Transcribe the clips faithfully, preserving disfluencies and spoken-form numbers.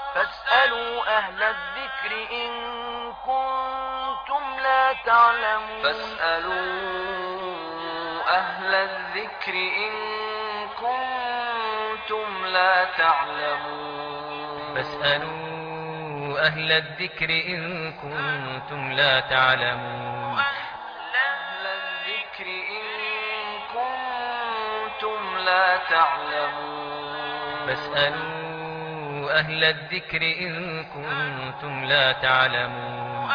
فاسألوا أهل الذكر إن كنتم لا تعلمون فاسألوا أهل الذكر إن كنتم لا تعلمون فاسألوا أهل الذكر إن كنتم لا تعلمون أهل الذكر إن كنتم لا تعلمون فاسألوا أهل الذكر إن كنتم لا تعلمون.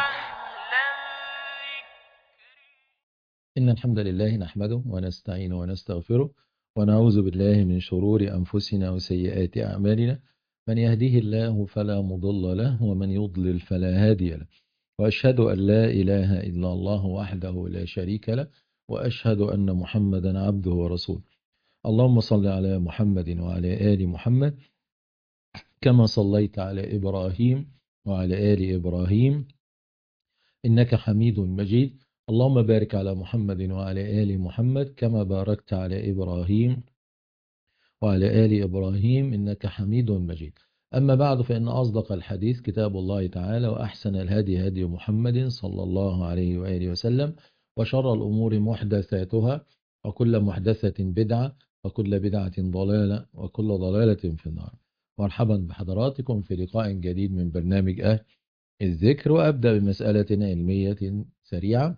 إن الحمد لله نحمده ونستعينه ونستغفره ونعوذ بالله من شرور أنفسنا وسيئات أعمالنا. من يهديه الله فلا مضل له ومن يضلل فلا هادي له، وأشهد أن لا إله إلا الله وحده لا شريك له، وأشهد أن محمدا عبده ورسوله. اللهم صل على محمد وعلى آل محمد كما صليت على إبراهيم وعلى آل إبراهيم إنك حميد مجيد. اللهم بارك على محمد وعلى آل محمد كما باركت على إبراهيم وعلى آل إبراهيم إنك حميد مجيد. أما بعد، فإن أصدق الحديث كتاب الله تعالى، وأحسن الهدي هدي محمد صلى الله عليه وآله وسلم، وشر الأمور محدثاتها، وكل محدثة بدعة، وكل بدعة ضلالة، وكل ضلالة في النار. مرحبا بحضراتكم في لقاء جديد من برنامج أهل الذكر، وأبدأ بمسألة علمية سريعة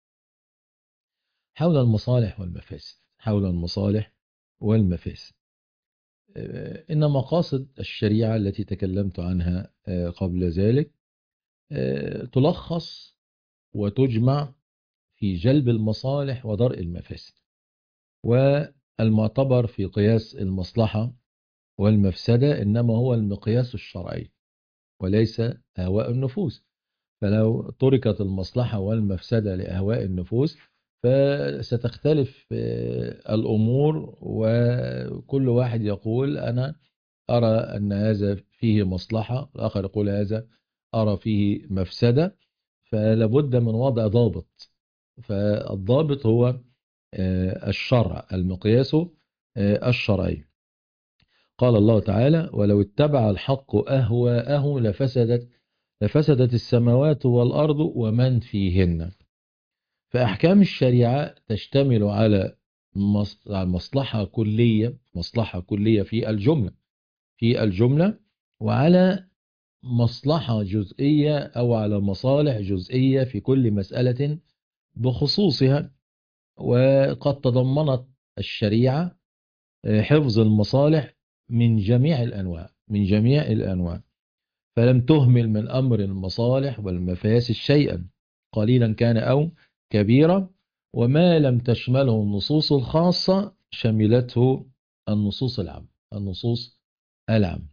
حول المصالح والمفاسد. حول المصالح والمفاسد. إن مقاصد الشريعة التي تكلمت عنها قبل ذلك تلخص وتجمع في جلب المصالح ودرء المفاسد، والمعتبر في قياس المصلحة والمفسدة إنما هو المقياس الشرعي وليس أهواء النفوس. فلو تركت المصلحة والمفسدة لأهواء النفوس فستختلف الأمور، وكل واحد يقول أنا أرى أن هذا فيه مصلحة، الآخر يقول هذا أرى فيه مفسدة. فلابد من وضع ضابط، فالضابط هو الشرع، المقياس الشرعي. قال الله تعالى: ولو اتبع الحق أهواءهم لفسدت لفسدت السماوات والأرض ومن فيهن. فأحكام الشريعة تشتمل على مصلحة كلية مصلحة كلية في الجملة في الجملة وعلى مصلحة جزئية أو على مصالح جزئية في كل مسألة بخصوصها. وقد تضمنت الشريعة حفظ المصالح من جميع الأنواع من جميع الأنواع فلم تهمل من أمر المصالح والمفاسد شيئا، قليلا كان أو كبيرا. وما لم تشمله النصوص الخاصة شملته النصوص العامة النصوص العامة.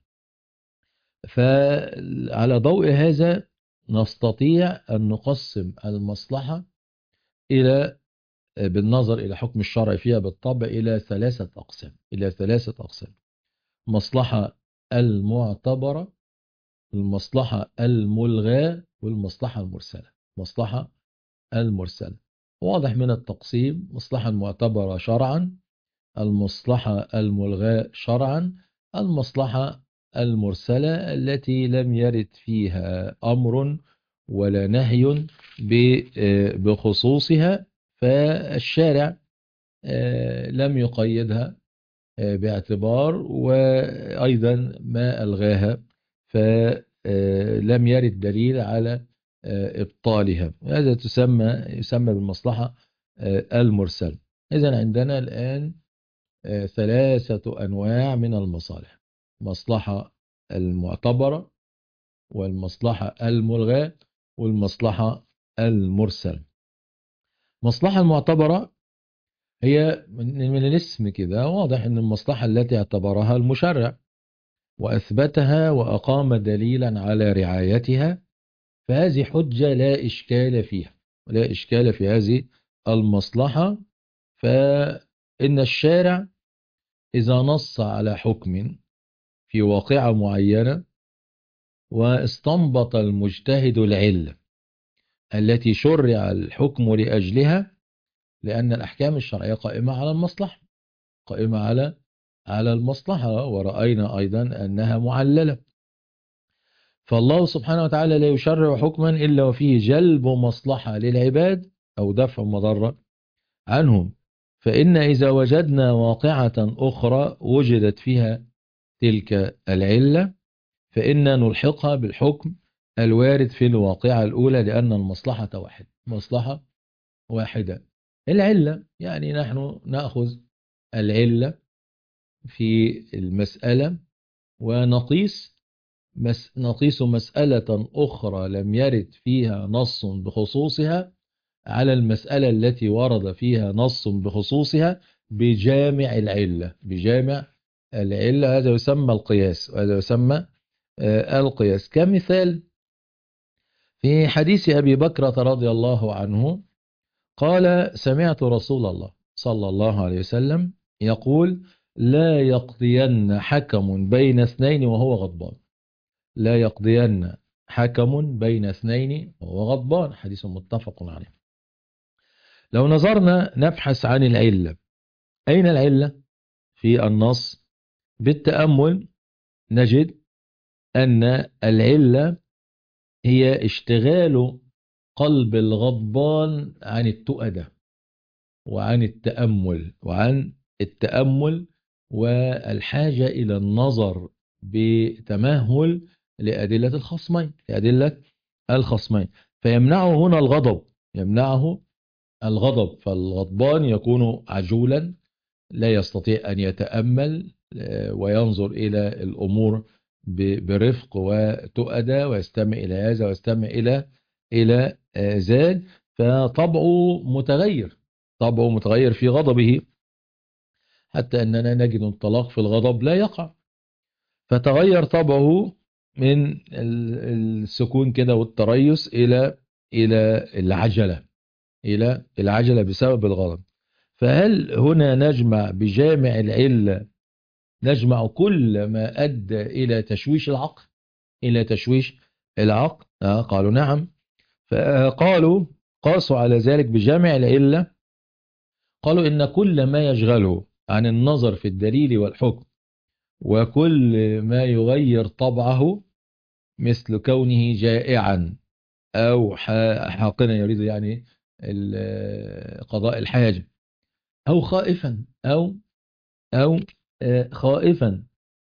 فعلى ضوء هذا نستطيع أن نقسم المصلحة إلى بالنظر إلى حكم الشرع فيها بالطبع إلى ثلاثة أقسام إلى ثلاثة أقسام مصلحة المعتبرة، المصلحة الملغاة، والمصلحة المرسلة. مصلحة المرسلة واضح من التقسيم: مصلحة المعتبرة شرعا، المصلحة الملغاة شرعا، المصلحة المرسلة التي لم يرد فيها أمر ولا نهي بخصوصها، فالشارع لم يقيدها باعتبار، وأيضا ما ألغاها فلم يرد دليل على إبطالها. هذا تسمى يسمى بالمصلحة المرسلة. إذن عندنا الآن ثلاثة أنواع من المصالح: مصلحة المعتبرة، والمصلحة الملغاة، والمصلحة المرسلة. مصلحة المعتبرة هي من الاسم كده واضح أن المصلحة التي اعتبرها المشرع وأثبتها وأقام دليلا على رعايتها، فهذه حجة لا إشكال فيها لا إشكال في هذه المصلحة. فإن الشارع إذا نص على حكم في واقعة معينة واستنبط المجتهد العلة التي شرع الحكم لأجلها، لأن الأحكام الشرعية قائمة على المصلحة قائمة على على المصلحة ورأينا أيضا أنها معللة. فالله سبحانه وتعالى لا يشرع حكما إلا وفيه جلب مصلحة للعباد أو دفع مضرة عنهم. فإن إذا وجدنا واقعة أخرى وجدت فيها تلك العلة فإن نلحقها بالحكم الوارد في الواقعة الأولى، لأن المصلحة واحدة، مصلحة واحدة. العلة يعني نحن نأخذ العلة في المسألة ونقيس مس نقيس مسألة أخرى لم يرد فيها نص بخصوصها على المسألة التي ورد فيها نص بخصوصها بجامع العلة، بجامع العلة. هذا يسمى القياس، وهذا يسمى آه، القياس. كمثال في حديث أبي بكرة رضي الله عنه قال: سمعت رسول الله صلى الله عليه وسلم يقول: لا يقضين حكم بين اثنين وهو غضبان. لا يقضين حكم بين اثنين وهو غضبان. حديث متفق عليه. لو نظرنا نبحث عن العلة، أين العلة في النص؟ بالتأمل نجد أن العلة هي اشتغال قلب الغضبان عن التؤدة وعن التأمل وعن التأمل والحاجة إلى النظر بتمهل لأدلة الخصمين لأدلة الخصمين فيمنعه هنا الغضب، يمنعه الغضب. فالغضبان يكون عجولا لا يستطيع أن يتأمل وينظر إلى الأمور برفق وتؤدى ويستمع إلى هذا ويستمع إلى إلى ذاك، فطبعه متغير، طبعه متغير في غضبه، حتى أننا نجد الطلاق في الغضب لا يقع. فتغير طبعه من السكون كده والتريث إلى إلى العجلة، إلى العجلة بسبب الغضب. فهل هنا نجمع بجامع العلة، نجمع كل ما أدى إلى تشويش العقل، إلى تشويش العقل؟ آه قالوا نعم. فقالوا قاسوا على ذلك بجامع العلة، قالوا إن كل ما يشغله عن النظر في الدليل والحكم وكل ما يغير طبعه، مثل كونه جائعا أو حاقنا يريد يعني قضاء الحاجة، أو خائفا أو أو خائفا،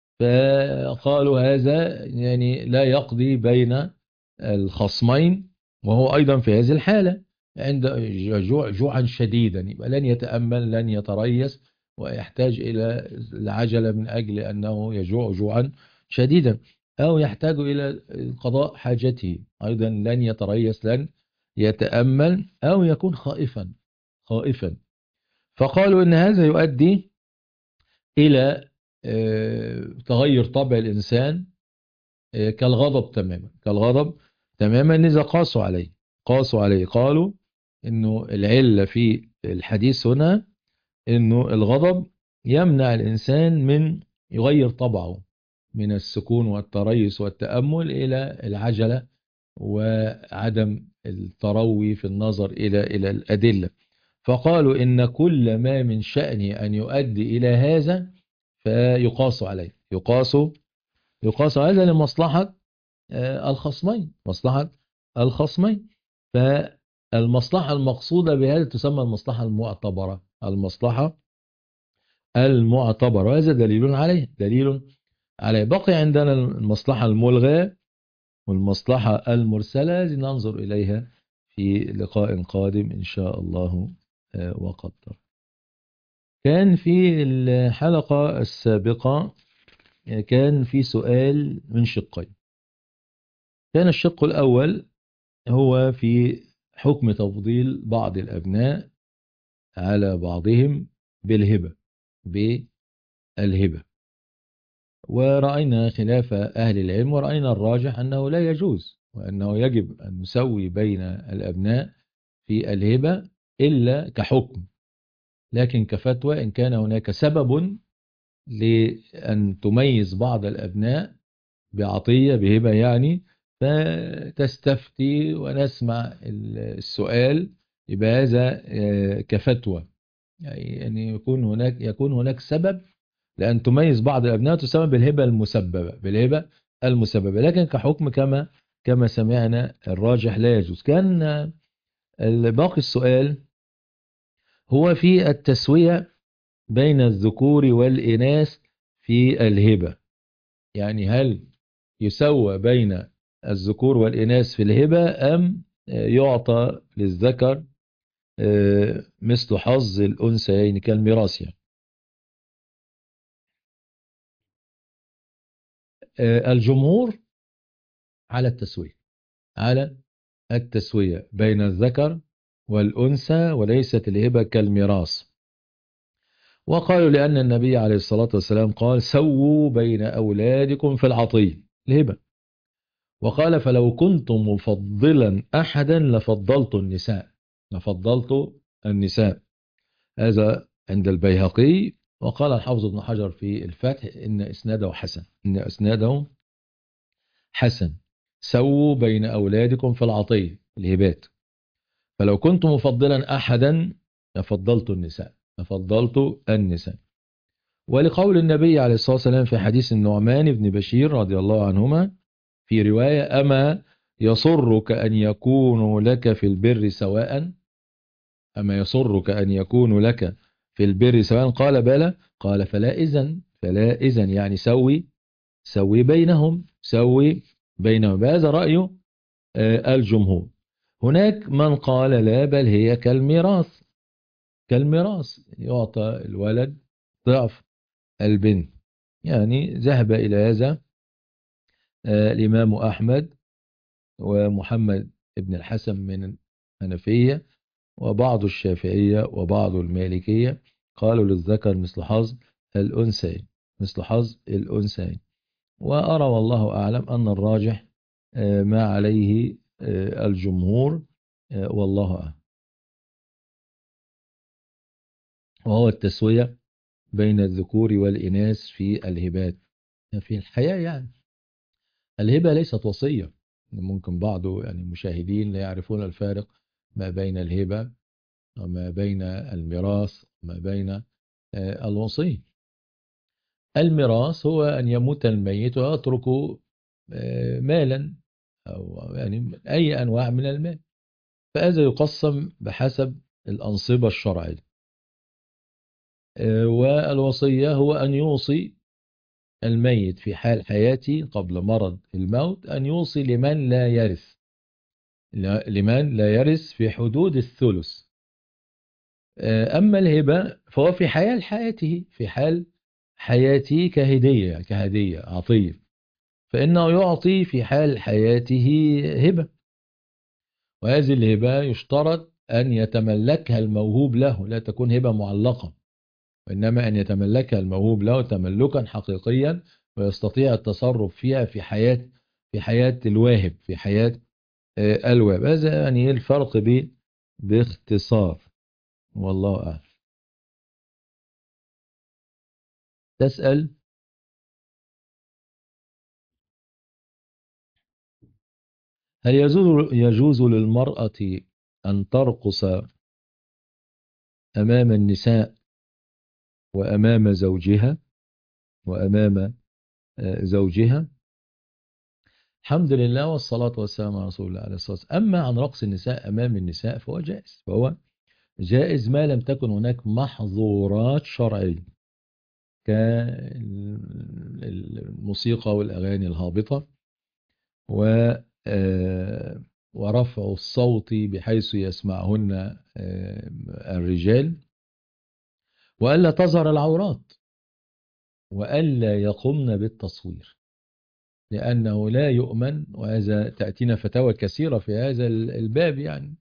فقالوا هذا يعني لا يقضي بين الخصمين، وهو أيضا في هذه الحالة عند جوع جوعا شديدا يبقى لن يتأمل لن يتريث ويحتاج إلى العجلة من أجل أنه يجوع جوعا شديدا، أو يحتاج إلى قضاء حاجته أيضا لن يتريث لن يتأمل، أو يكون خائفا خائفا. فقالوا إن هذا يؤدي إلى تغير طبع الإنسان كالغضب تماما، كالغضب تماما. إذا قاسوا عليه قاسوا عليه قالوا إنه العلة في الحديث هنا إنه الغضب يمنع الإنسان من يغير طبعه من السكون والتريث والتأمل إلى العجلة وعدم التروي في النظر إلى إلى الأدلة. فقالوا إن كل ما من شأنه أن يؤدي إلى هذا فيقاس عليه، يقاس يقاس هذا لمصلحة الخصمين، مصلحة الخصمين. فالمصلحة المقصودة بهذا تسمى المصلحة المعتبرة، المصلحة المعتبرة، وهذا دليل عليه، دليل عليه. بقي عندنا المصلحة الملغاة والمصلحة المرسلة، هذه ننظر إليها في لقاء قادم إن شاء الله وقدر. كان في الحلقة السابقة كان في سؤال من شقين. كان الشق الأول هو في حكم تفضيل بعض الأبناء على بعضهم بالهبة، بالهبة، ورأينا خلاف أهل العلم، ورأينا الراجح أنه لا يجوز، وأنه يجب أن نسوي بين الأبناء في الهبة إلا كحكم، لكن كفتوى إن كان هناك سبب لأن تميز بعض الأبناء بعطية بهبة يعني، فتستفتي ونسمع السؤال، يبقى هذا كفتوى، يعني يكون هناك يكون هناك سبب لأن تميز بعض الأبناء، تسمى بالهبة المسببة، بالهبة المسببة، لكن كحكم كما كما سمعنا الراجح لا يجوز. كان باقي السؤال هو في التسوية بين الذكور والإناث في الهبة، يعني هل يسوى بين الذكور والإناث في الهبة أم يعطى للذكر مثل حظ الأنثيين كالميراث يعني؟ الجمهور على التسوية، على التسوية بين الذكر والأنثى، وليست الهبة كالميراث. وقالوا لأن النبي عليه الصلاة والسلام قال سووا بين أولادكم في العطية الهبة، وقال فلو كنت مفضلا أحدا لفضلت النساء، لفضلت النساء. هذا عند البيهقي. وقال الحافظ ابن حجر في الفتح إن إسناده حسن، إن إسناده حسن. سووا بين أولادكم في العطية الهبات، فلو كنت مفضلا أحدا لفضلت النساء، لفضلت النساء. ولقول النبي عليه الصلاة والسلام في حديث النعمان بن بشير رضي الله عنهما في رواية أما يسرك أن يكون لك في البر سواء، أما يسرك أن يكون لك في البر سواء، قال بلى، قال فلا إذن، فلا إذن يعني سوي سوي بينهم، سوي بينهم. هذا رأي الجمهور. هناك من قال لا، بل هي كالميراث، كالميراث يعطى الولد ضعف البنت. يعني ذهب إلى هذا الإمام أحمد ومحمد بن الحسن من الحنفية وبعض الشافعية وبعض المالكية، قالوا للذكر مثل حظ الأنثيين، مثل حظ الأنثيين. وأرى والله أعلم أن الراجح ما عليه الجمهور والله أعلم، وهو التسوية بين الذكور والإناث في الهبات في الحياة. يعني الهبة ليست وصية، ممكن بعض يعني المشاهدين لا يعرفون الفارق ما بين الهبة وما بين الميراث وما بين الوصية. الميراث هو أن يموت الميت ويترك مالا أو يعني أي أنواع من المال، فهذا يقسم بحسب الأنصبة الشرعية. والوصية هو أن يوصي الميت في حال حياته قبل مرض الموت أن يوصي لمن لا يرث، لمن لا يرث في حدود الثلث. أما الهبة فهو في حال حياته، في حال حياته كهدية، كهدية عطية، فإنه يعطي في حال حياته هبة. وهذه الهبة يشترط أن يتملكها الموهوب له، لا تكون هبة معلقة، وإنما أن يتملكها الموهوب له تملكا حقيقيا ويستطيع التصرف فيها في حياة في حياة الواهب، في حياة الواهب. هذا يعني الفرق ب باختصار والله أعلم. تسأل هل يجوز يجوز للمرأة أن ترقص أمام النساء وأمام زوجها وأمام زوجها؟ الحمد لله والصلاة والسلام على رسول الله عليه الصلاة والسلام. أما عن رقص النساء أمام النساء فهو جائز، فهو جائز ما لم تكن هناك محظورات شرعية كالموسيقى والأغاني الهابطة و ورفع الصوت بحيث يسمعهن الرجال، وألا تظهر العورات، وألا يقمن بالتصوير، لأنه لا يؤمن. وهذا تأتينا فتاوى كثيرة في هذا الباب، يعني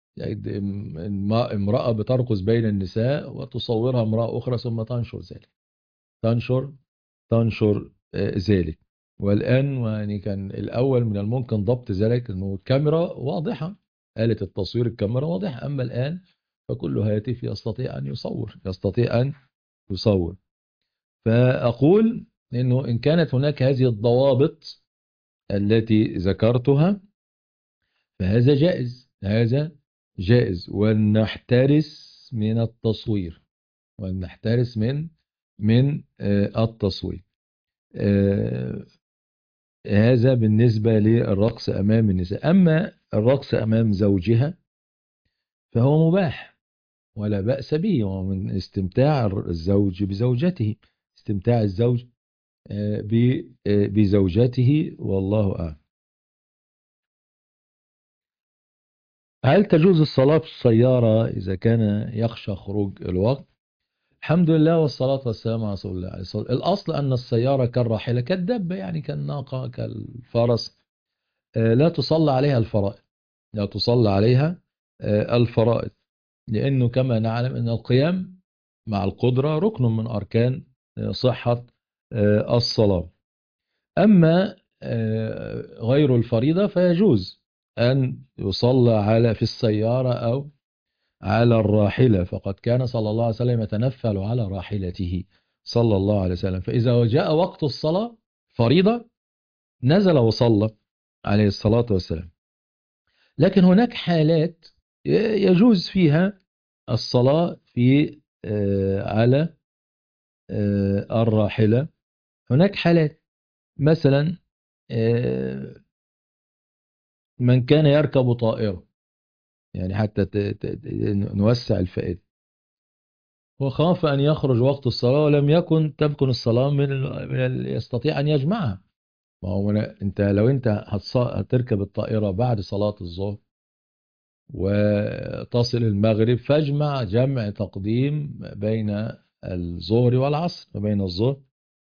امرأة بترقص بين النساء وتصورها امرأة أخرى ثم تنشر ذلك، تنشر تنشر ذلك. والآن يعني كان الأول من الممكن ضبط ذلك أنه الكاميرا واضحة، آلة التصوير الكاميرا واضحة، أما الآن فكل هاتف يستطيع أن يصور، يستطيع أن يصور. فأقول أنه إن كانت هناك هذه الضوابط التي ذكرتها فهذا جائز، هذا جائز. ولنحترس من التصوير، ولنحترس من من التصوير. هذا بالنسبة للرقص أمام النساء. أما الرقص أمام زوجها فهو مباح ولا بأس به، ومن استمتاع الزوج بزوجته، استمتاع الزوج آه، ب- آه، بزوجته، والله أعلم. هل تجوز الصلاة في السيارة إذا كان يخشى خروج الوقت؟ الحمد لله والصلاة والسلام على رسول الله عليه الصلاة والسلام. الأصل أن السيارة كالراحلة كالدابة، يعني كالناقة كالفرس، آه، لا تصلى عليها الفرائض، لا تصلى عليها آه، الفرائض، لأنه كما نعلم أن القيام مع القدرة ركن من أركان آه، صحة آه، الصلاة. أما آه، غير الفريضة فيجوز أن يصلى على في السيارة أو على الراحلة، فقد كان صلى الله عليه وسلم يتنفل على راحلته صلى الله عليه وسلم. فإذا جاء وقت الصلاة فريضة نزل وصلى عليه الصلاة والسلام. لكن هناك حالات يجوز فيها الصلاة في آه، على آه، الراحلة. هناك حالات مثلا آه، من كان يركب طائرة، يعني حتى ت- ت- ت- نوسع الفائدة، وخاف أن يخرج وقت الصلاة ولم يكن تمكن الصلاة من ال... من ال... يستطيع أن يجمعها. ما هو من... أنت لو أنت هتص... هتركب الطائرة بعد صلاة الظهر وتصل المغرب، فاجمع جمع تقديم بين الظهر والعصر، وبين الظهر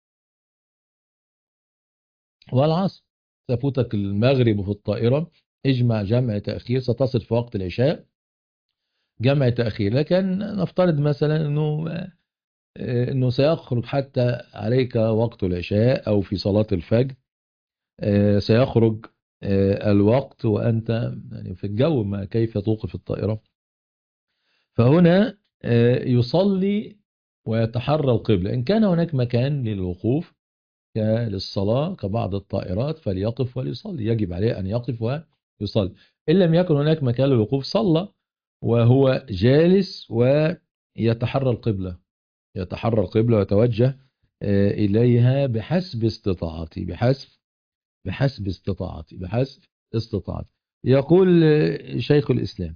والعصر. تفوتك المغرب في الطائرة، اجمع جمع تأخير، ستصل في وقت العشاء جمع تأخير. لكن نفترض مثلا أنه آه، أنه سيخرج حتى عليك وقت العشاء أو في صلاة الفجر، آه، سيخرج آه، الوقت وأنت يعني في الجو، ما كيف توقف الطائرة؟ فهنا آه، يصلي ويتحرى القبلة. إن كان هناك مكان للوقوف ك- للصلاة كبعض الطائرات فليقف وليصلي، يجب عليه أن يقف ويصلي. إن لم يكن هناك مكان للوقوف صلى وهو جالس ويتحرى القبلة، يتحرى القبلة ويتوجه آه، إليها بحسب استطاعتي، بحسب بحسب استطاعتي بحسب استطاعتي. يقول آه، شيخ الإسلام: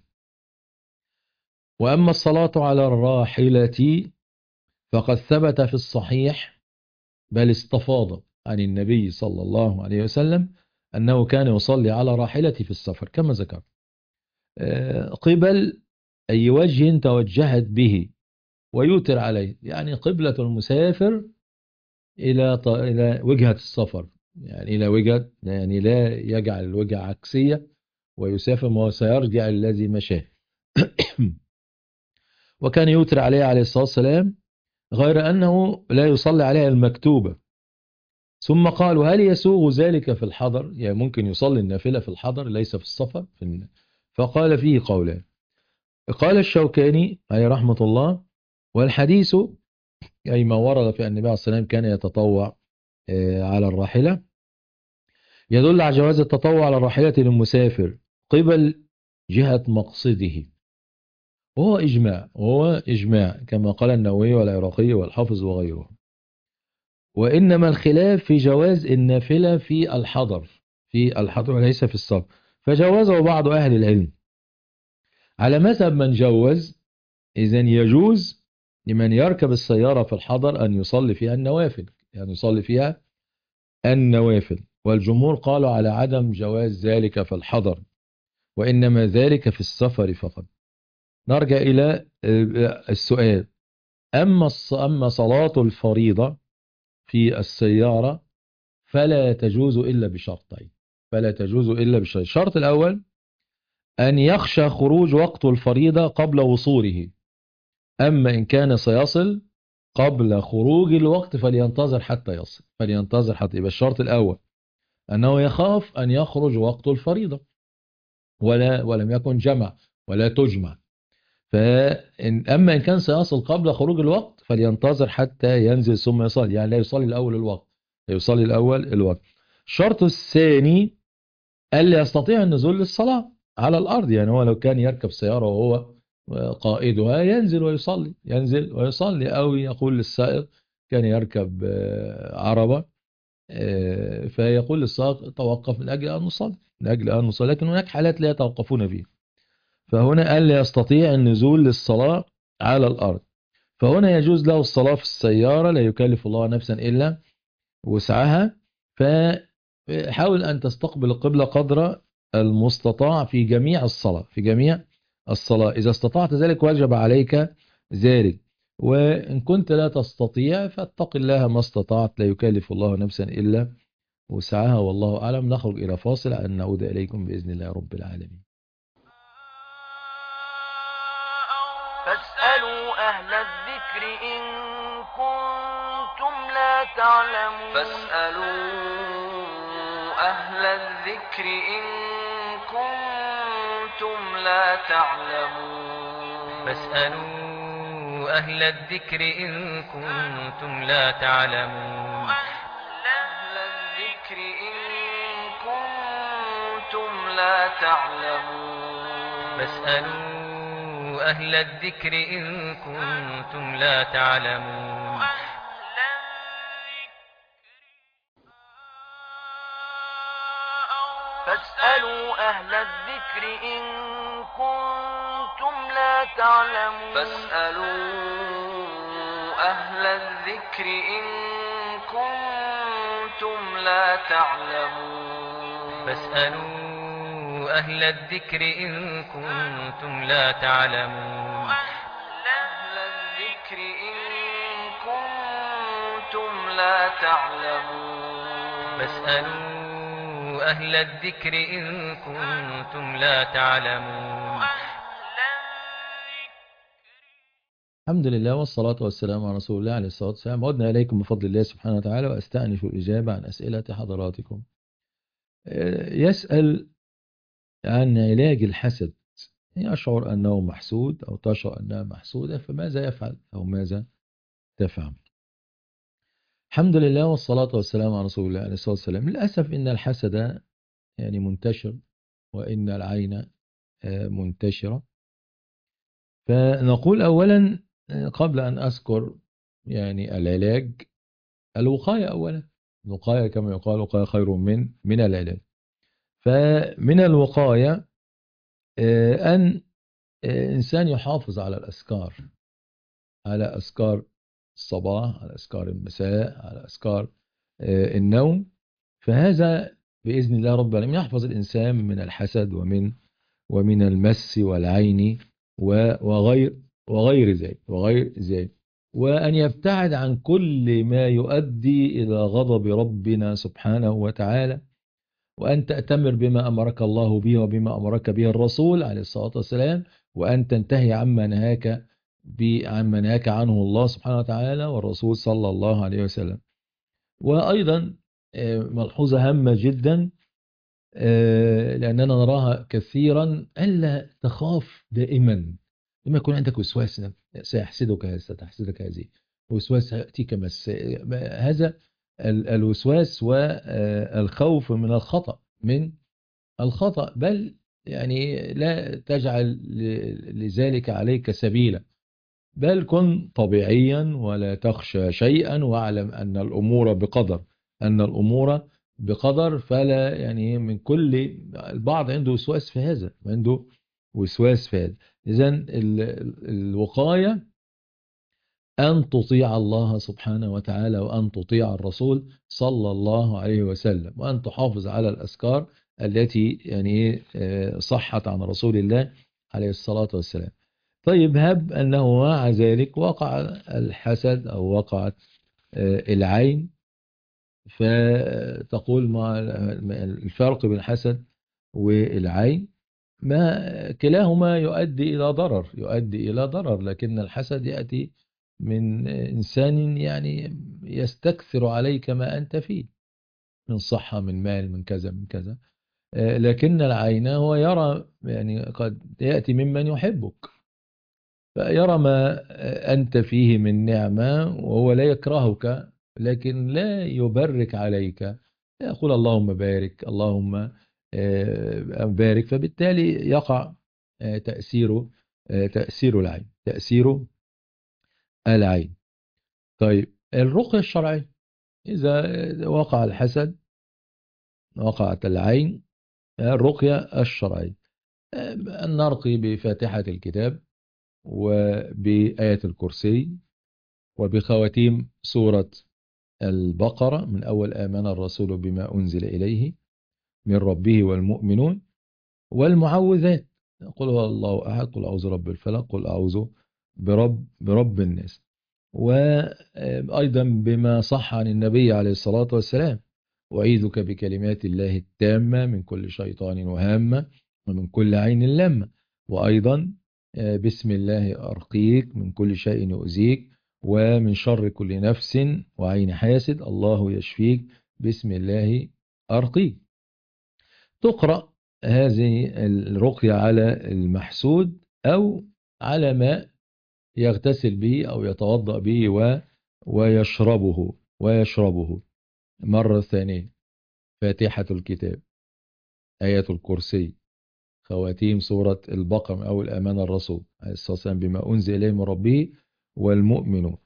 وأما الصلاة على الراحلة فقد ثبت في الصحيح، بل استفاض عن النبي صلى الله عليه وسلم أنه كان يصلي على راحلته في السفر كما ذكر، آه، قبل أي وجه توجهت به، ويوتر عليه، يعني قبلة المسافر إلى ط- إلى وجهة السفر، يعني إلى وجهة، يعني لا يجعل الوجهة عكسية ويسافر وسيرجع الذي مشاه. وكان يوتر عليه عليه الصلاة والسلام، غير أنه لا يصلي عليها المكتوبة. ثم قال: وهل يسوغ ذلك في الحضر؟ يعني ممكن يصلي النافلة في الحضر ليس في السفر في الن... فقال فيه قولان. قال الشوكاني عليه رحمة الله: والحديث أي ما ورد في أن النبي عليه الصلاة والسلام كان يتطوع آه، على الراحلة، يدل على جواز التطوع على الراحلة للمسافر قبل جهة مقصده. وهو إجماع وهو إجماع كما قال النووي والعراقي والحافظ وغيره. وإنما الخلاف في جواز النافلة في الحضر، في الحضر وليس في السفر، فجوزه بعض أهل العلم على مذهب من جوز. إذن يجوز لمن يركب السيارة في الحضر أن يصلي فيها النوافل، يعني يصلي فيها النوافل. والجمهور قالوا على عدم جواز ذلك في الحضر، وإنما ذلك في السفر فقط. نرجع إلى السؤال: أما أما صلاة الفريضة في السيارة فلا تجوز إلا بشرطين، فلا تجوز إلا بشرطين. الشرط الأول أن يخشى خروج وقت الفريضة قبل وصوله. أما إن كان سيصل قبل خروج الوقت فلينتظر حتى يصل، فلينتظر حتى. يبقى الشرط الأول أنه يخاف أن يخرج وقت الفريضة ولا ولم يكن جمع ولا تجمع. فإن أما إن كان سيصل قبل خروج الوقت فلينتظر حتى ينزل ثم يصلي، يعني لا يصلي الأول الوقت، لا يصلي الأول الوقت. الشرط الثاني ألا يستطيع النزول للصلاة على الأرض، يعني هو لو كان يركب سيارة وهو قائدها ينزل ويصلي، ينزل ويصلي. أو يقول للسائق كان يركب آه، عربة آه، فيقول للسائق توقف من أجل أن نصلي، من أجل أن نصلي، لكن هناك حالات لا يتوقفون فيها. فهنا قال لا يستطيع النزول للصلاة على الأرض، فهنا يجوز له الصلاة في السيارة، لا يكلف الله نفسا إلا وسعها. فحاول أن تستقبل القبلة قدر المستطاع في جميع الصلاة، في جميع الصلاة إذا استطعت ذلك وجب عليك ذلك. وإن كنت لا تستطيع فاتق الله ما استطعت، لا يكلف الله نفسا إلا وسعها، والله أعلم. نخرج إلى فاصل أن نعود إليكم بإذن الله رب العالمين. فاسألوا أهل الذكر إن كنتم لا تعلمون فاسألوا أهل الذكر إن كنتم لا تعلمون فاسألوا أهل الذكر إن كنتم لا تعلمون أهل الذكر إن كنتم لا تعلمون فاسألوا أهل الذكر إن كنتم لا تعلمون فاسألوا أهل الذكر إن كنتم لا تعلمون فاسألوا أهل الذكر إن كنتم لا تعلمون فاسألوا أهل الذكر إن كنتم لا تعلمون أهل الذكر إن كنتم لا تعلمون فاسألوا أهل الذكر إن كنتم لا تعلمون الحمد لله والصلاة والسلام على رسول الله عليه الصلاة والسلام. عدنا إليكم بفضل الله سبحانه وتعالى، وأستأنف الإجابة عن أسئلة حضراتكم. يسأل عن علاج الحسد، يشعر أنه محسود أو تشعر أنها محسودة، فماذا يفعل أو ماذا تفعل؟ الحمد لله والصلاة والسلام على رسول الله عليه الصلاة والسلام. للأسف إن الحسد يعني منتشر، وإن العين منتشرة. فنقول أولا قبل أن أذكر يعني العلاج، الوقاية أولا. الوقاية كما يقال وقاية خير من من العلاج. فمن الوقاية أن إنسان يحافظ على الأذكار، على أذكار الصباح، على أذكار المساء، على أذكار النوم. فهذا بإذن الله رب العالمين يحفظ الإنسان من الحسد ومن ومن المس والعين وغير وغير ذلك وغير ذلك وأن يبتعد عن كل ما يؤدي إلى غضب ربنا سبحانه وتعالى، وأن تأتمر بما أمرك الله به وبما أمرك به الرسول عليه الصلاة والسلام، وأن تنتهي عما نهاك عما نهاك عنه الله سبحانه وتعالى والرسول صلى الله عليه وسلم. وأيضا ملحوظة هامة جدا لأننا نراها كثيرا، ألا تخاف دائما. لما يكون عندك وسواس سيحسدك هذا، ستحسدك هذه، وسواس يأتيك مس، هذا الوسواس والخوف من الخطأ، من الخطأ، بل يعني لا تجعل لذلك عليك سبيلا، بل كن طبيعيا ولا تخشى شيئا، واعلم أن الأمور بقدر، أن الأمور بقدر. فلا يعني من كل البعض عنده وسواس في هذا، عنده وسواس في هذا. إذن الوقاية أن تطيع الله سبحانه وتعالى، وأن تطيع الرسول صلى الله عليه وسلم، وأن تحافظ على الأذكار التي يعني صحت عن رسول الله عليه الصلاة والسلام. طيب، هب أنه مع ذلك وقع الحسد أو وقعت العين، فتقول ما الفرق بين الحسد والعين؟ ما كلاهما يؤدي إلى ضرر، يؤدي إلى ضرر، لكن الحسد يأتي من إنسان يعني يستكثر عليك ما أنت فيه من صحة، من مال، من كذا من كذا. لكن العين هو يرى، يعني قد يأتي ممن يحبك، فيرى ما أنت فيه من نعمة، وهو لا يكرهك لكن لا يبرك عليك، يقول اللهم بارك، اللهم بارك. فبالتالي يقع تأثير تأثير العين، تأثير العين. طيب، الرقية الشرعية، إذا وقع الحسد، وقعت العين، الرقية الشرعية أن نرقي بفاتحة الكتاب وبآية الكرسي وبخواتيم سورة البقرة من أول آمن الرسول بما أنزل إليه من ربه والمؤمنون، والمعوذات قل هو الله أحد، قل أعوذ برب الفلق، قل أعوذ برب برب الناس. وأيضا بما صح عن النبي عليه الصلاة والسلام: أعيذك بكلمات الله التامة من كل شيطان وهامة ومن كل عين لامة. وأيضا بسم الله أرقيك من كل شيء يؤذيك ومن شر كل نفس وعين حاسد، الله يشفيك بسم الله أرقيك. تقرأ هذه الرقية على المحسود أو على ماء يغتسل به أو يتوضأ به و ويشربه ويشربه مرة ثانية: فاتحة الكتاب، آية الكرسي، خواتيم سورة البقرة أو الأمان الرسول عليه الصلاة والسلام بما أنزل إليه من ربه والمؤمنون،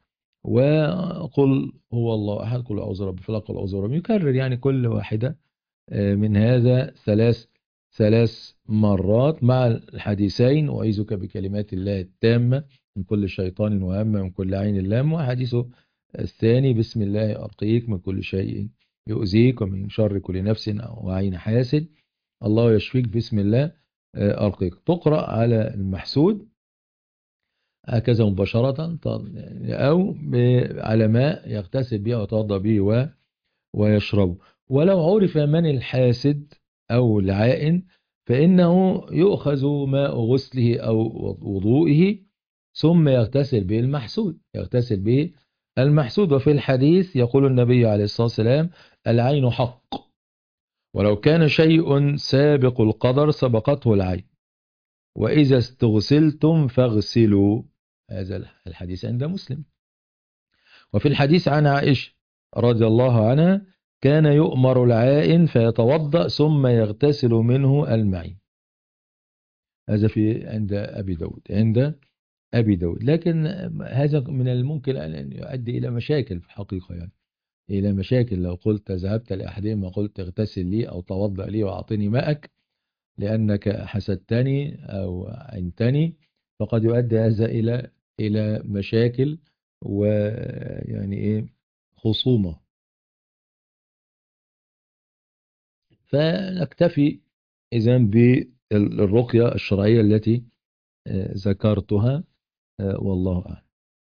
وقل هو الله أحد، قل أعوذ برب الفلق، قل أعوذ برب، يكرر يعني كل واحدة من هذا ثلاث ثلاث مرات مع الحديثين: أعيذك بكلمات الله التامة من كل شيطان وهامة من كل عين لامة، وحديثه الثاني: بسم الله أرقيك من كل شيء يؤذيك ومن شر كل نفس وعين حاسد، الله يشفيك بسم الله أرقيك. تقرأ على المحسود هكذا مباشرة أو على ماء يغتسل به ويتوضأ به ويشربه. ولو عرف من الحاسد أو العائن فإنه يؤخذ ماء غسله أو وضوئه ثم يغتسل به المحسود يغتسل به المحسود. وفي الحديث يقول النبي عليه الصلاة والسلام: العين حق، ولو كان شيء سابق القدر سبقته العين، وإذا استغسلتم فاغسلوا. هذا الحديث عند مسلم. وفي الحديث عن عائشة رضي الله عنها: كان يؤمر العائن فيتوضأ ثم يغتسل منه المعين. هذا في عند أبي داود عند أبي داود لكن هذا من الممكن أن يؤدي إلى مشاكل في الحقيقة، يعني إلى مشاكل. لو قلت ذهبت لأحدهم وقلت اغتسل لي أو توضأ لي وأعطني ماءك لأنك حسدتني أو عنتني، فقد يؤدي هذا إلى إلى مشاكل ويعني إيه خصومة. فنكتفي إذن بالرقية الشرعية التي ذكرتها، والله أعلم.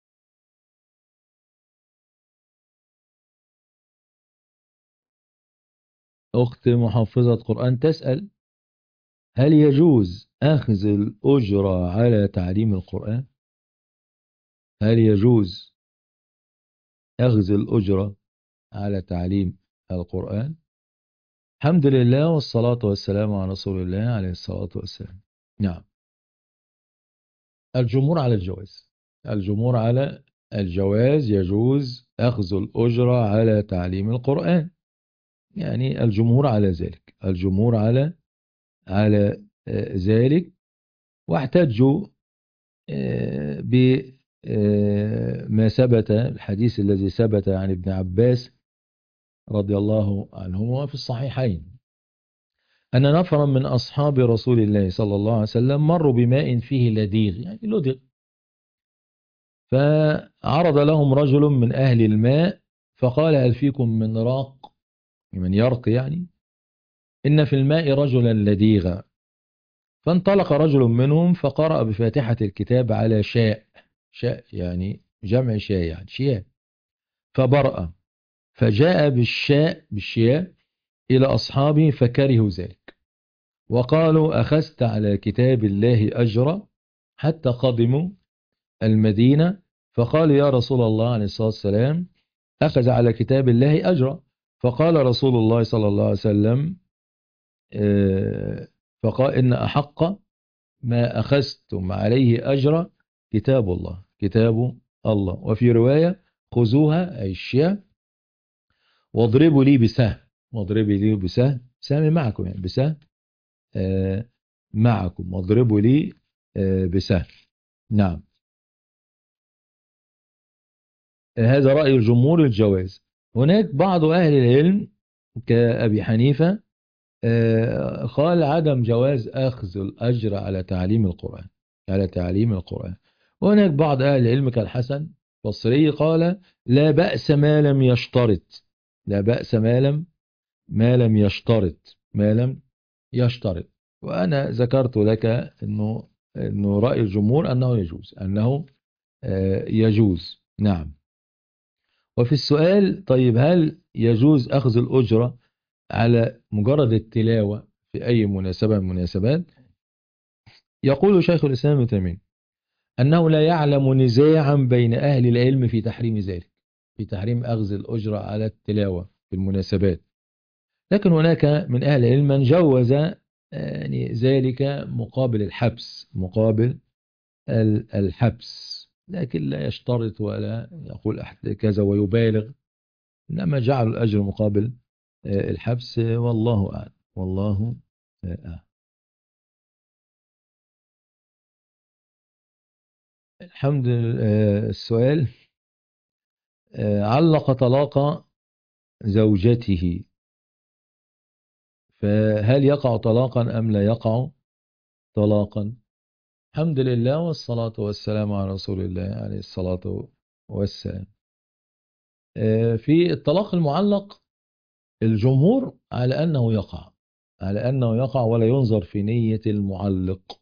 أخت محفظة قرآن تسأل: هل يجوز أخذ الأجرة على تعليم القرآن؟ هل يجوز أخذ الأجرة على تعليم القرآن؟ الحمد لله والصلاة والسلام على رسول الله عليه الصلاة والسلام. نعم، الجمهور على الجواز الجمهور على الجواز يجوز أخذ الأجرة على تعليم القرآن، يعني الجمهور على ذلك الجمهور على على ذلك واحتجوا بما ثبت الحديث الذي ثبت عن ابن عباس رضي الله عنهما في الصحيحين أن نفرا من أصحاب رسول الله صلى الله عليه وسلم مروا بماء فيه لديغ، يعني لدغ، فعرض لهم رجل من أهل الماء فقال: هل فيكم من راق، من يرق يعني، إن في الماء رجلا لديغا. فانطلق رجل منهم فقرأ بفاتحة الكتاب على شاء شاء يعني جمع شاء يعني شياء، فبرأ، فجاء بالشاء بالشياء إلى أصحابه فكرهوا ذلك وقالوا: أخذت على كتاب الله أجرا، حتى قدموا المدينة فقالوا: يا رسول الله عليه الصلاة والسلام أخذ على كتاب الله أجرا. فقال رسول الله صلى الله عليه وسلم: فقال إن أحق ما أخذتم عليه أجر كتاب الله كتاب الله. وفي رواية: خذوها أي الشياء واضربوا لي بسهم واضربوا لي بسهم سهم معكم يعني بسهم معكم واضربوا لي بسهم. نعم، هذا رأي الجمهور الجواز. هناك بعض أهل العلم كأبي حنيفة آه، قال عدم جواز أخذ الأجر على تعليم القرآن، على تعليم القرآن. وهناك بعض أهل العلم كالحسن البصري قال لا بأس ما لم يشترط، لا بأس ما لم ما لم يشترط، ما لم يشترط. وأنا ذكرت لك أنه أنه رأي الجمهور أنه يجوز، أنه آه، يجوز. نعم. وفي السؤال طيب هل يجوز أخذ الأجرة على مجرد التلاوة في أي مناسبة من المناسبات؟ يقول شيخ الإسلام ابن تيمية أنه لا يعلم نزاعا بين أهل العلم في تحريم ذلك، في تحريم أخذ الأجرة على التلاوة في المناسبات. لكن هناك من أهل العلم من جوز يعني ذلك مقابل الحبس، مقابل ال- الحبس، لكن لا يشترط ولا يقول أحد كذا ويبالغ، إنما جعل الأجر مقابل آه، الحبس. والله أعلم، والله أعلم. الحمد لله. آه، السؤال آه، علق طلاق زوجته، فهل يقع طلاقا أم لا يقع طلاقا؟ الحمد لله والصلاة والسلام على رسول الله عليه الصلاة والسلام. آه، في الطلاق المعلق الجمهور على أنه يقع، على أنه يقع ولا ينظر في نية المعلق.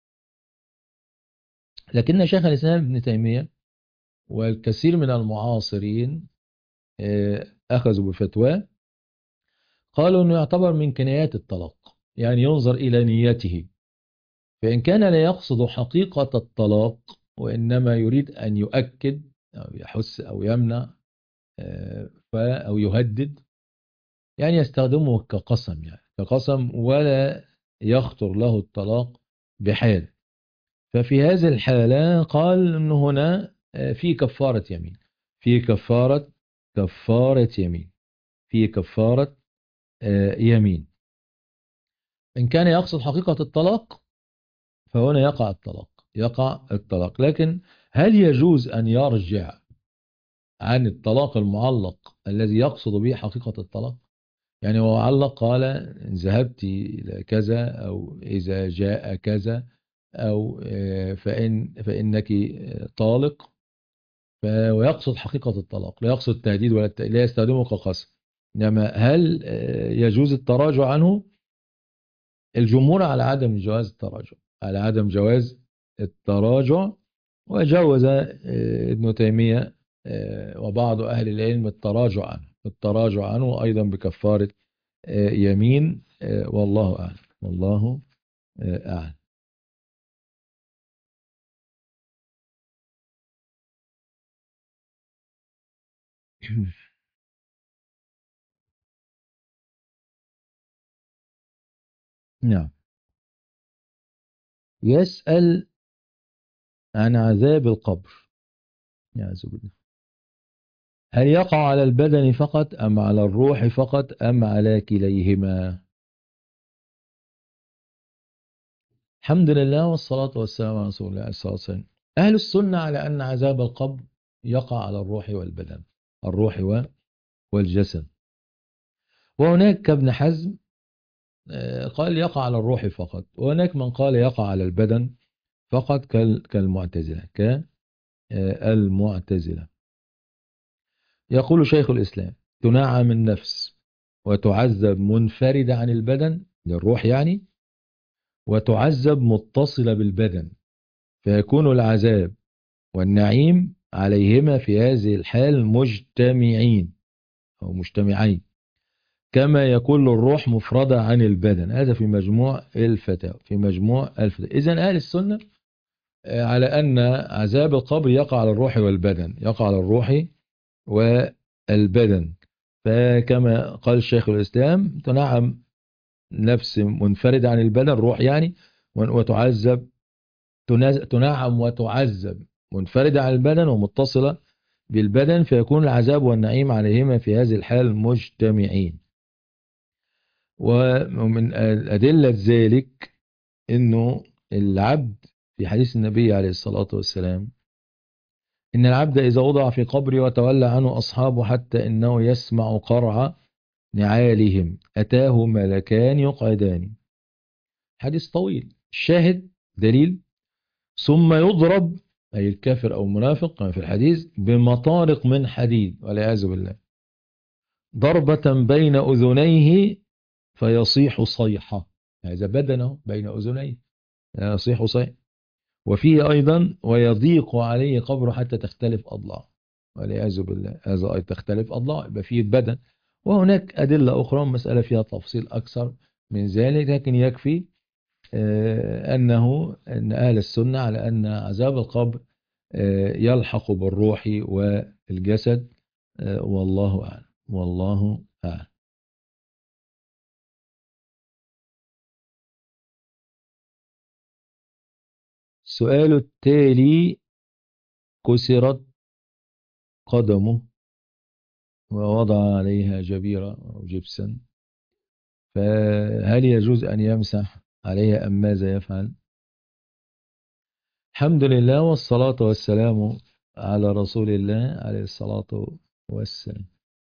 لكن شيخ الإسلام ابن تيمية والكثير من المعاصرين آه، أخذوا بفتواه، قالوا أنه يعتبر من كنايات الطلاق، يعني ينظر إلى نيته. فإن كان لا يقصد حقيقة الطلاق وإنما يريد أن يؤكد أو يحث أو يمنع آه، ف- أو يهدد، يعني يستخدمه كقسم، يعني كقسم ولا يخطر له الطلاق بحال. ففي هذه الحالة قال أن هنا آه، في كفارة يمين، في كفارة كفارة يمين، في كفارة آه، يمين. إن كان يقصد حقيقة الطلاق فهنا يقع الطلاق، يقع الطلاق. لكن هل يجوز أن يرجع عن الطلاق المعلق الذي يقصد به حقيقة الطلاق؟ يعني هو علق قال إن ذهبت إلى كذا، أو إذا جاء كذا، أو آه، فإن فإنك آه، طالق، ف- ويقصد حقيقة الطلاق، لا يقصد التهديد ولا الت- لا يستخدمه كقسم. إنما هل آه، يجوز التراجع عنه؟ الجمهور على عدم جواز التراجع، على عدم جواز التراجع. وجوز آه، ابن تيمية آه، وبعض أهل العلم التراجع عنه، التراجع عنه أيضا بكفارة آه، يمين. آه، والله أعلم، والله آه، أعلم. نعم. يسأل عن عذاب القبر، يعوذ بالله. هل يقع على البدن فقط أم على الروح فقط أم على كليهما؟ الحمد لله والصلاة والسلام على رسول الله صلى الله عليه وسلم. أهل السنة على أن عذاب القبر يقع على الروح والبدن، الروح و- والجسد. وهناك كابن حزم آه، قال يقع على الروح فقط، وهناك من قال يقع على البدن فقط كال- كالمعتزلة، كالمعتزلة. يقول شيخ الإسلام تنعم النفس وتعذب منفردة عن البدن للروح يعني، وتعذب متصلة بالبدن، فيكون العذاب والنعيم عليهما في هذه الحال مجتمعين أو مجتمعين، كما يكون الروح مفردة عن البدن. هذا في مجموع الفتاوى، في مجموع الفتاوى. إذن أهل السنة آه، على أن عذاب القبر يقع على الروح والبدن، يقع على الروح والبدن. فكما قال شيخ الإسلام تنعم نفس منفردة عن البدن، روح يعني، وتعذب، تنعم وتعذب منفردة عن البدن ومتصلة بالبدن، فيكون العذاب والنعيم عليهما في هذه الحال مجتمعين. ومن أدلة ذلك أنه العبد في حديث النبي عليه الصلاة والسلام إن العبد إذا وضع في قبري وتولى عنه أصحابه حتى إنه يسمع قرع نعالهم أتاه ملكان يقعدان. حديث طويل. الشاهد دليل: ثم يضرب، أي الكافر أو المنافق كما في الحديث، بمطارق من حديد والعياذ بالله ضربة بين أذنيه فيصيح صيحة. هذا بدنه بين أذنيه يصيح صيحة. وفيه أيضا: ويضيق عليه قبره حتى تختلف أضلاعه والعياذ بالله. هذا أيضا تختلف أضلاعه، يبقى فيه البدن. وهناك أدلة أخرى مسألة فيها تفصيل أكثر من ذلك، لكن يكفي أنه أن أهل السنة على أن عذاب القبر يلحق بالروح والجسد. والله أعلم. والله أعلم. السؤال التالي: كسرت قدمه ووضع عليها جبيرة أو جبسا، فهل يجوز أن يمسح عليها أم ماذا يفعل؟ الحمد لله والصلاة والسلام على رسول الله عليه الصلاة والسلام.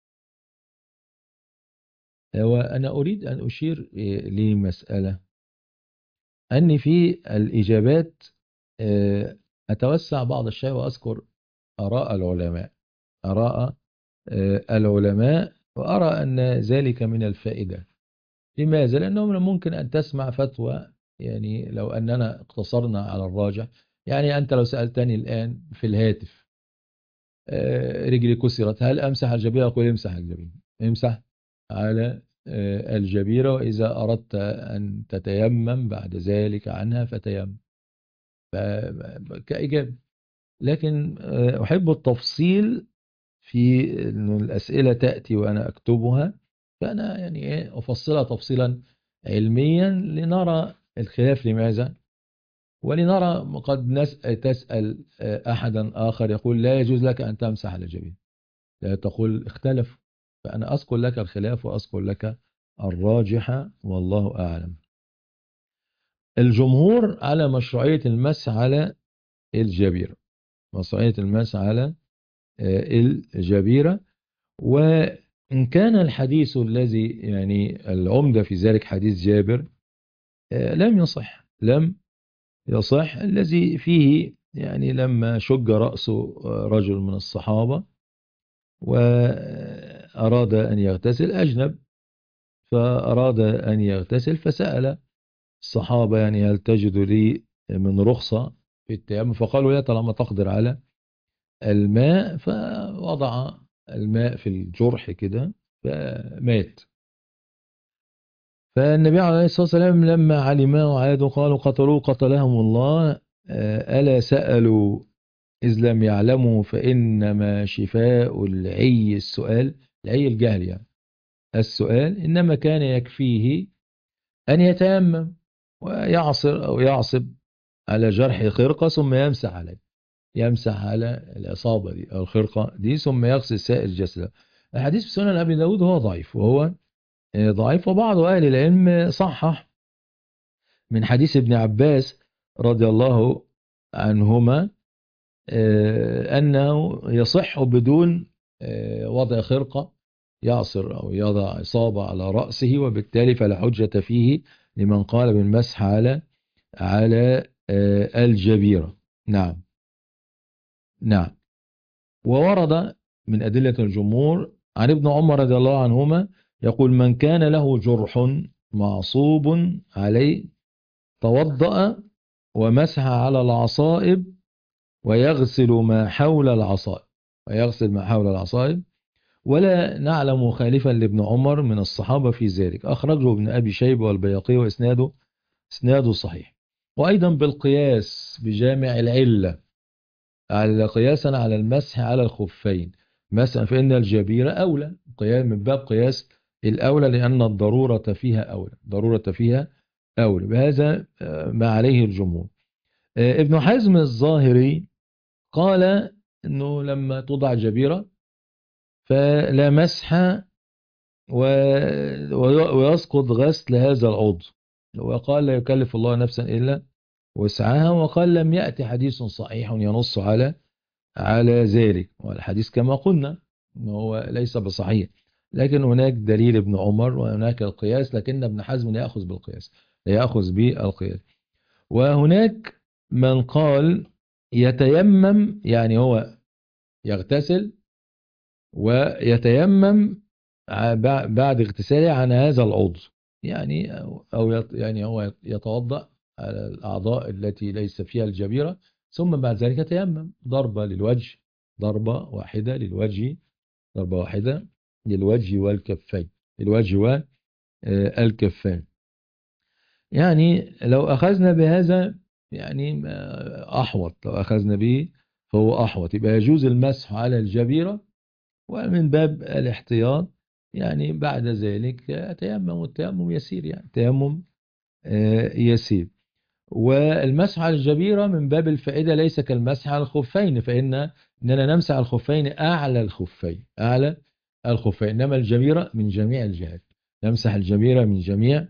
وأنا أريد أن أشير لمسألة، أني في الإجابات أتوسع بعض الشيء وأذكر آراء العلماء آراء العلماء وأرى أن ذلك من الفائدة. لماذا؟ لأنه من الممكن أن تسمع فتوى، يعني لو أننا اقتصرنا على الراجح، يعني أنت لو سألتني الآن في الهاتف رجلي كسرت، هل أمسح الجبيرة؟ أقول امسح الجبيرة، امسح على الجبيرة، وإذا أردت أن تتيمم بعد ذلك عنها فتيمم كإجابة. لكن أحب التفصيل في أن الأسئلة تأتي وأنا أكتبها، فأنا يعني أفصلها تفصيلا علميا لنرى الخلاف لماذا، ولنرى قد نسأل تسأل أحدا آخر يقول لا يجوز لك أن تمسح على الجبين، لا تقول اختلف. فأنا أذكر لك الخلاف وأذكر لك الراجح والله أعلم. الجمهور على مشروعية المسح على الجبيرة، مشروعية المسح على الجبيرة. وإن كان الحديث الذي يعني العمدة في ذلك حديث جابر لم يصح لم يصح الذي فيه يعني لما شج رأس رجل من الصحابة وأراد أن يغتسل، أجنب، فأراد أن يغتسل فسأل الصحابة يعني هل تجد لي من رخصة في التيمم؟ فقالوا لا طالما تقدر على الماء، فوضع الماء في الجرح كده فمات. فالنبي عليه الصلاة والسلام لما علماه وعادوا قالوا قتلوه قتلهم الله، ألا سألوا إذ لم يعلموا فإنما شفاء العي السؤال. العي الجهل يعني السؤال، إنما كان يكفيه أن يتيمم ويعصر أو يعصب على جرح خرقة ثم يمسح عليه، يمسح على الإصابة دي أو الخرقة دي ثم يغسل سائر جسده. الحديث في سنن أبي داود هو ضعيف، وهو ضعيف، وبعض أهل العلم صحح من حديث ابن عباس رضي الله عنهما أنه يصح بدون وضع خرقة، يعصر أو يضع إصابة على رأسه، وبالتالي فلا حجة فيه لمن قال بالمسح على على الجبيرة. نعم نعم. وورد من أدلة الجمهور عن ابن عمر رضي الله عنهما يقول من كان له جرح معصوب عليه توضأ ومسح على العصائب ويغسل ما حول العصائب ويغسل ما حول العصائب ولا نعلم خالفا لابن عمر من الصحابة في ذلك. أخرجه ابن أبي شيبة والبياقي وإسناده إسناده صحيح. وأيضا بالقياس بجامع العلة على قياسا على المسح على الخفين مثلا، فإن الجبيرة أولى، قياس من باب قياس الأولى لأن الضرورة فيها أولى، ضرورة فيها أولى. بهذا ما عليه الجمهور. ابن حزم الظاهري قال أنه لما توضع جبيرة فلا مسح ويسقط غسل هذا العضو، وقال لا يكلف الله نفسا إلا وسعها، وقال لم يأتي حديث صحيح ينص على على ذلك، والحديث كما قلنا هو ليس بصحيح، لكن هناك دليل ابن عمر وهناك القياس، لكن ابن حزم لا يأخذ بالقياس، لا يأخذ بالقياس. وهناك من قال يتيمم، يعني هو يغتسل ويتيمم بعد اغتساله عن هذا العضو، يعني أو يعني هو يتوضأ على الأعضاء التي ليس فيها الجبيرة، ثم بعد ذلك يتيمم ضربة للوجه، ضربة واحدة للوجه، ضربة واحدة للوجه والكفين، الوجه والكفين. يعني لو أخذنا بهذا يعني أحوط، لو أخذنا به فهو أحوط، يبقى يجوز المسح على الجبيرة، ومن باب الاحتياط يعني بعد ذلك تيمم، والتيمم يسير، يعني تيمم يسير. والمسح على الجبيرة من باب الفائدة ليس كالمسح على الخفين، فإن إننا نمسح على الخفين أعلى الخفين، أعلى الخفين، إنما الجبيرة من جميع الجهات، نمسح الجبيرة من جميع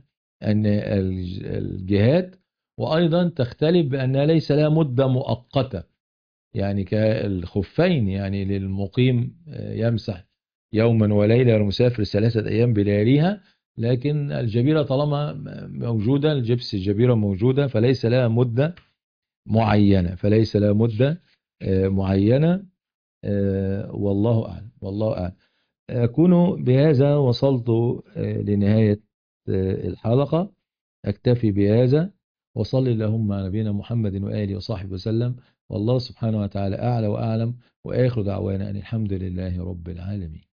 الجهات. وأيضا تختلف بأنها ليس لها مدة مؤقتة، يعني كالخفين يعني للمقيم يمسح يوما وليلة، والمسافر ثلاثة أيام بلياليها، لكن الجبيرة طالما موجودة، الجبس الجبيرة موجودة، فليس لها مدة معينة، فليس لها مدة معينة. والله أعلم، والله أعلم. أكون بهذا وصلت لنهاية الحلقة، أكتفي بهذا، وصلي اللهم على نبينا محمد وآله وصحبه وسلم، والله سبحانه وتعالى أعلى وأعلم، وآخر دعوانا أن الحمد لله رب العالمين.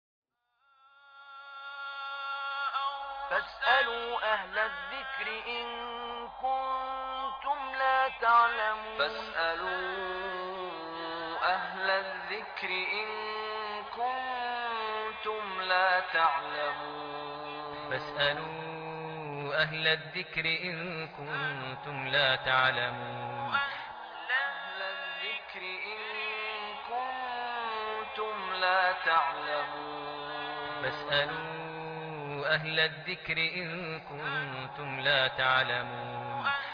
فاسألوا أهل الذكر إن كنتم لا تعلمون فاسألوا أهل الذكر إن كنتم لا تعلمون فاسألوا أهل الذكر إن كنتم لا تعلمون أهل الذكر إن كنتم لا تعلمون فاسألوا أهل الذكر إن كنتم لا تعلمون